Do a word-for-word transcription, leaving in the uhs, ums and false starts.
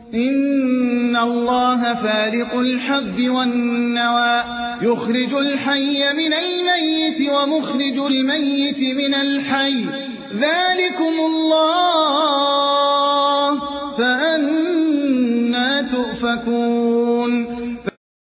إن الله فارق الحب والنوى يخرج الحي من الميت ومخرج الميت من الحي ذلكم الله فأنى تؤفكون